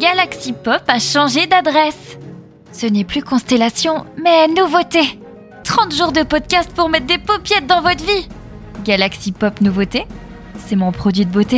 Galaxy Pop a changé d'adresse. Ce n'est plus Constellation, mais Nouveauté. 30 jours de podcast pour mettre des paupiettes dans votre vie. Galaxy Pop Nouveauté, c'est mon produit de beauté.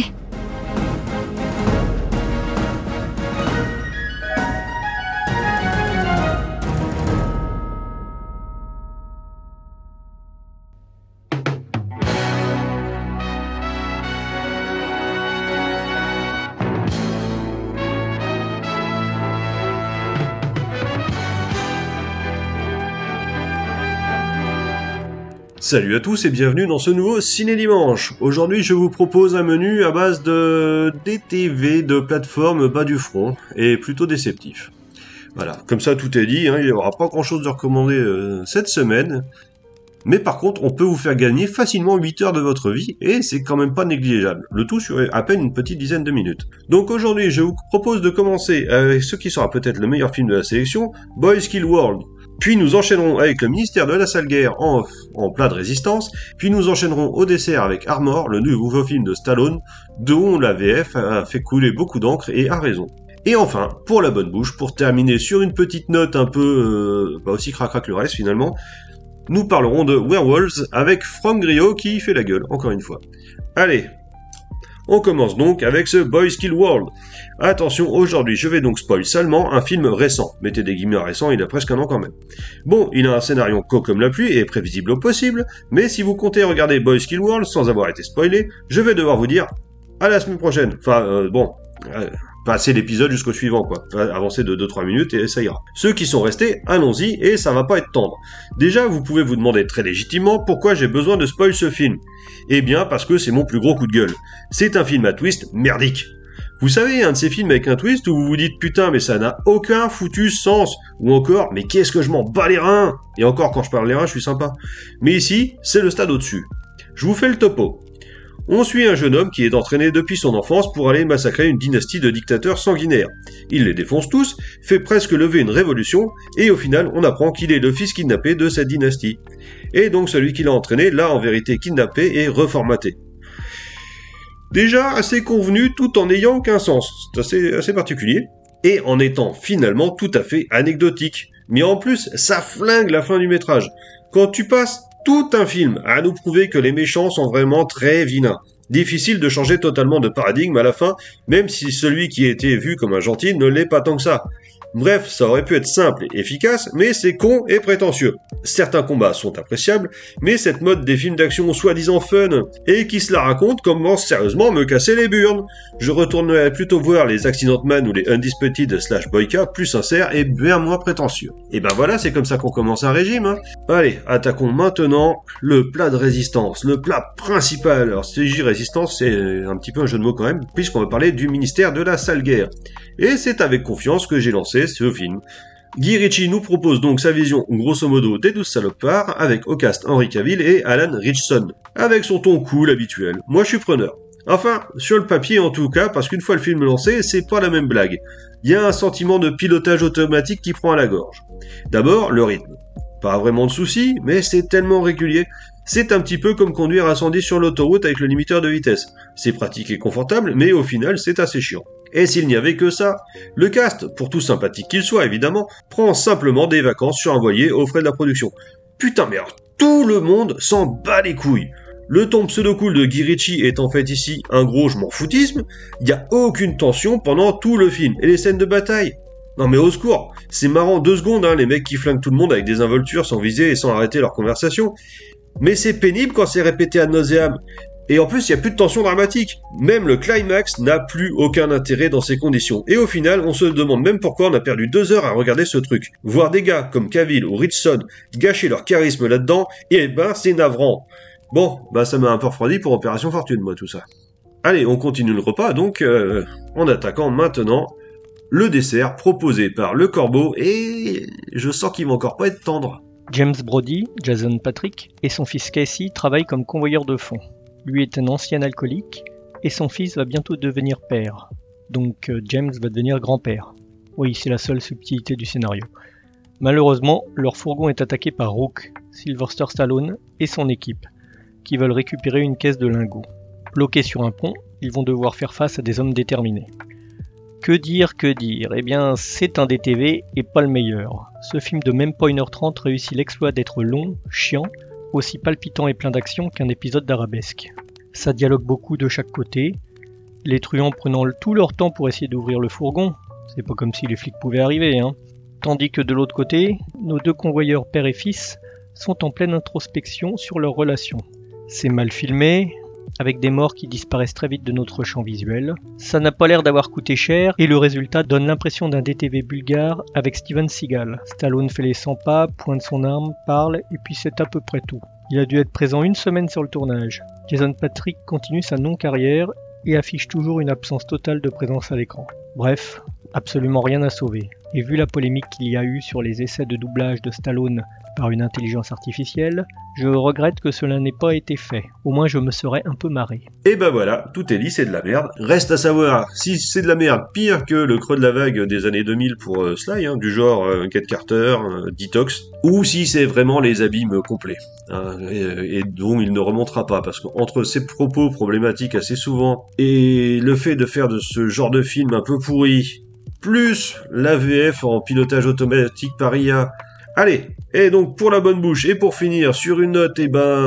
Salut à tous et bienvenue dans ce nouveau Ciné Dimanche. Aujourd'hui je vous propose un menu à base de DTV de plateforme bas du front et plutôt déceptif. Voilà, comme ça tout est dit, il n'y aura pas grand chose de recommandé cette semaine. Mais par contre on peut vous faire gagner facilement 8 heures de votre vie et c'est quand même pas négligeable. Le tout sur à peine une petite dizaine de minutes. Donc aujourd'hui je vous propose de commencer avec ce qui sera peut-être le meilleur film de la sélection, Boys Kill World. Puis nous enchaînerons avec le ministère de la sale guerre en plat de résistance, puis nous enchaînerons au dessert avec Armor, le nouveau film de Stallone, dont la VF a fait couler beaucoup d'encre et a raison. Et enfin, pour la bonne bouche, pour terminer sur une petite note un peu aussi cracra que le reste finalement, nous parlerons de Werewolves avec Franck Griot qui fait la gueule, encore une fois. Allez, on commence donc avec ce Boys Kill World. Attention, aujourd'hui je vais donc spoil salement un film récent. Mettez des guillemets récents, il a presque un an quand même. Bon, il a un scénario chaud comme la pluie et prévisible au possible, mais si vous comptez regarder Boys Kill World sans avoir été spoilé, je vais devoir vous dire à la semaine prochaine. Enfin, passez l'épisode jusqu'au suivant, quoi. Avancez de 2-3 minutes et ça ira. Ceux qui sont restés, allons-y et ça va pas être tendre. Déjà, vous pouvez vous demander très légitimement pourquoi j'ai besoin de spoil ce film. Eh bien, parce que c'est mon plus gros coup de gueule. C'est un film à twist merdique. Vous savez, un de ces films avec un twist où vous vous dites putain mais ça n'a aucun foutu sens, ou encore mais qu'est-ce que je m'en bats les reins. Et encore quand je parle les reins je suis sympa. Mais ici, c'est le stade au-dessus. Je vous fais le topo. On suit un jeune homme qui est entraîné depuis son enfance pour aller massacrer une dynastie de dictateurs sanguinaires. Il les défonce tous, fait presque lever une révolution, et au final on apprend qu'il est le fils kidnappé de cette dynastie. Et donc celui qui l'a entraîné l'a en vérité kidnappé et reformaté. Déjà assez convenu tout en n'ayant aucun sens, c'est assez particulier, et en étant finalement tout à fait anecdotique. Mais en plus, ça flingue la fin du métrage. Quand tu passes tout un film à nous prouver que les méchants sont vraiment très vilains. Difficile de changer totalement de paradigme à la fin, même si celui qui était vu comme un gentil ne l'est pas tant que ça. Bref, ça aurait pu être simple et efficace, mais c'est con et prétentieux. Certains combats sont appréciables, mais cette mode des films d'action soi-disant fun, et qui se la raconte, commence sérieusement à me casser les burnes. Je retournerai plutôt voir les Accident Man ou les Undisputed / Boyka, plus sincères et bien moins prétentieux. Et ben voilà, c'est comme ça qu'on commence un régime. Allez, attaquons maintenant le plat de résistance, le plat principal. Alors si j'y résistance, c'est un petit peu un jeu de mots quand même, puisqu'on va parler du ministère de la sale guerre. Et c'est avec confiance que j'ai lancé ce film. Guy Ritchie nous propose donc sa vision grosso modo des 12 salopards avec au cast Henry Cavill et Alan Ritchson, avec son ton cool habituel. Moi je suis preneur. Enfin, sur le papier en tout cas, parce qu'une fois le film lancé, c'est pas la même blague. Il y a un sentiment de pilotage automatique qui prend à la gorge. D'abord, le rythme. Pas vraiment de soucis, mais c'est tellement régulier. C'est un petit peu comme conduire à 110 sur l'autoroute avec le limiteur de vitesse. C'est pratique et confortable, mais au final c'est assez chiant. Et s'il n'y avait que ça, le cast, pour tout sympathique qu'il soit évidemment, prend simplement des vacances sur un voilier aux frais de la production. Putain mais alors, tout le monde s'en bat les couilles. Le ton pseudo-cool de Guy Ritchie est en fait ici un gros je m'en foutisme, il n'y a aucune tension pendant tout le film, et les scènes de bataille. Non mais au secours, c'est marrant 2 secondes les mecs qui flinguent tout le monde avec des involtures sans viser et sans arrêter leur conversation. Mais c'est pénible quand c'est répété ad nauseam. Et en plus, il n'y a plus de tension dramatique. Même le climax n'a plus aucun intérêt dans ces conditions. Et au final, on se demande même pourquoi on a perdu 2 heures à regarder ce truc. Voir des gars comme Cavill ou Ritchson gâcher leur charisme là-dedans, et c'est navrant. Bon, ça m'a un peu refroidi pour Opération Fortune, moi, tout ça. Allez, on continue le repas, donc, en attaquant maintenant le dessert proposé par Le Corbeau, et je sens qu'il va encore pas être tendre. James Brody, Jason Patrick, et son fils Casey travaillent comme convoyeurs de fonds. Lui est un ancien alcoolique, et son fils va bientôt devenir père. Donc James va devenir grand-père. Oui, c'est la seule subtilité du scénario. Malheureusement, leur fourgon est attaqué par Rook, Sylvester Stallone, et son équipe, qui veulent récupérer une caisse de lingots. Bloqués sur un pont, ils vont devoir faire face à des hommes déterminés. Que dire Eh bien, c'est un DTV et pas le meilleur. Ce film de même pas 1h30 réussit l'exploit d'être long, chiant, aussi palpitant et plein d'action qu'un épisode d'arabesque. Ça dialogue beaucoup de chaque côté, les truands prenant tout leur temps pour essayer d'ouvrir le fourgon, c'est pas comme si les flics pouvaient arriver, hein. Tandis que de l'autre côté, nos deux convoyeurs père et fils sont en pleine introspection sur leur relation. C'est mal filmé, avec des morts qui disparaissent très vite de notre champ visuel. Ça n'a pas l'air d'avoir coûté cher, et le résultat donne l'impression d'un DTV bulgare avec Steven Seagal. Stallone fait les 100 pas, pointe son arme, parle, et puis c'est à peu près tout. Il a dû être présent 1 semaine sur le tournage. Jason Patric continue sa non-carrière et affiche toujours une absence totale de présence à l'écran. Bref, absolument rien à sauver. Et vu la polémique qu'il y a eu sur les essais de doublage de Stallone par une intelligence artificielle, je regrette que cela n'ait pas été fait. Au moins je me serais un peu marré. Et ben voilà, tout est dit, c'est de la merde. Reste à savoir si c'est de la merde pire que le creux de la vague des années 2000 pour Sly, du genre Kate Carter, Detox, ou si c'est vraiment les abîmes complets, et dont il ne remontera pas, parce qu'entre ses propos problématiques assez souvent, et le fait de faire de ce genre de film un peu pourri, plus l'AVF en pilotage automatique par IA. Allez, et donc pour la bonne bouche, et pour finir sur une note,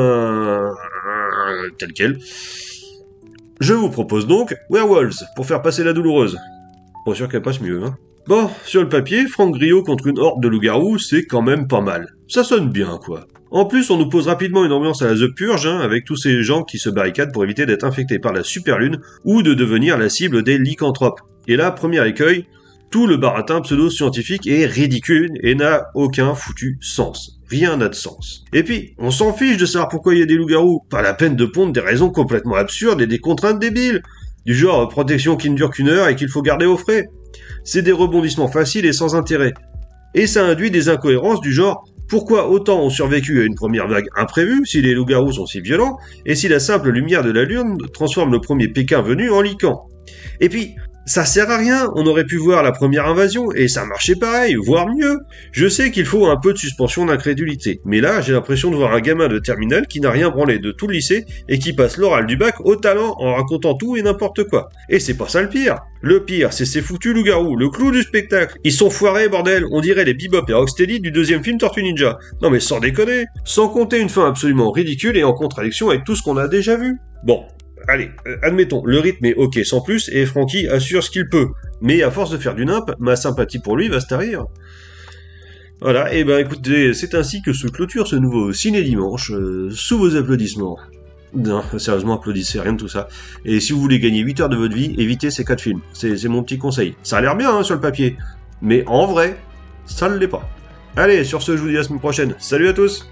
telle quelle, je vous propose donc Werewolves, pour faire passer la douloureuse. Pas sûr qu'elle passe mieux, hein. Bon, sur le papier, Franck Griot contre une horde de loups-garous, c'est quand même pas mal. Ça sonne bien, quoi. En plus, on nous pose rapidement une ambiance à la The Purge, avec tous ces gens qui se barricadent pour éviter d'être infectés par la superlune, ou de devenir la cible des lycanthropes. Et là, premier écueil, tout le baratin pseudo-scientifique est ridicule et n'a aucun foutu sens. Rien n'a de sens. Et puis, on s'en fiche de savoir pourquoi il y a des loups-garous. Pas la peine de pondre des raisons complètement absurdes et des contraintes débiles. Du genre protection qui ne dure qu'1 heure et qu'il faut garder au frais. C'est des rebondissements faciles et sans intérêt. Et ça induit des incohérences du genre pourquoi autant ont survécu à une première vague imprévue si les loups-garous sont si violents et si la simple lumière de la lune transforme le premier Pékin venu en lycan. Et puis, ça sert à rien, on aurait pu voir la première invasion, et ça marchait pareil, voire mieux. Je sais qu'il faut un peu de suspension d'incrédulité, mais là, j'ai l'impression de voir un gamin de terminale qui n'a rien branlé de tout le lycée, et qui passe l'oral du bac au talent en racontant tout et n'importe quoi. Et c'est pas ça le pire. Le pire, c'est ces foutus loups-garous, le clou du spectacle. Ils sont foirés, bordel, on dirait les Bebop et Rocksteady du 2e film Tortue Ninja. Non mais sans déconner. Sans compter une fin absolument ridicule et en contradiction avec tout ce qu'on a déjà vu. Bon. Allez, admettons, le rythme est ok sans plus, et Francky assure ce qu'il peut. Mais à force de faire du nimp, ma sympathie pour lui va se tarir. Voilà, et ben écoutez, c'est ainsi que se clôture ce nouveau Ciné Dimanche, sous vos applaudissements. Non, sérieusement, applaudissez, rien de tout ça. Et si vous voulez gagner 8 heures de votre vie, évitez ces 4 films. C'est mon petit conseil. Ça a l'air bien, sur le papier. Mais en vrai, ça ne l'est pas. Allez, sur ce, je vous dis à la semaine prochaine. Salut à tous!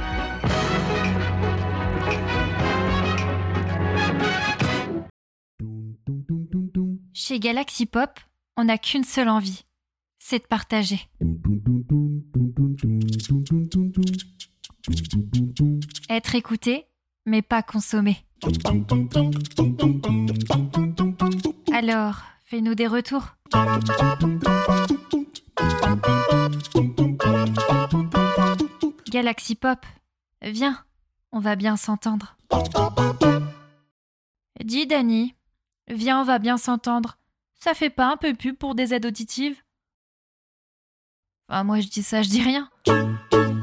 Chez Galaxy Pop, on n'a qu'une seule envie, c'est de partager. Être écouté, mais pas consommé. Alors, fais-nous des retours. Galaxy Pop, viens, on va bien s'entendre. Dis Dani, viens, on va bien s'entendre. Ça fait pas un peu pub pour des aides auditives ? Enfin, moi je dis ça, je dis rien.